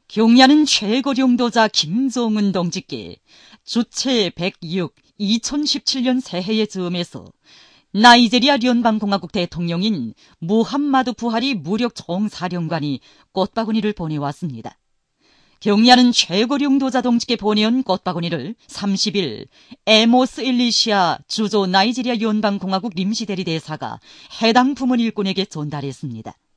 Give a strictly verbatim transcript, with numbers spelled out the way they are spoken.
경야는 최고령도자 김종은 동지께 주체 백육 이천십칠 년 새해의 즈음에서 나이제리아 연방공화국 대통령인 무함마드 부하리 무력 총사령관이 꽃바구니를 보내왔습니다. 경야는 최고령도자 동지께 보내온 꽃바구니를 삼십 일 에모스 일리시아 주조 나이제리아 연방공화국 임시대리대사가 해당 부문 일꾼에게 전달했습니다.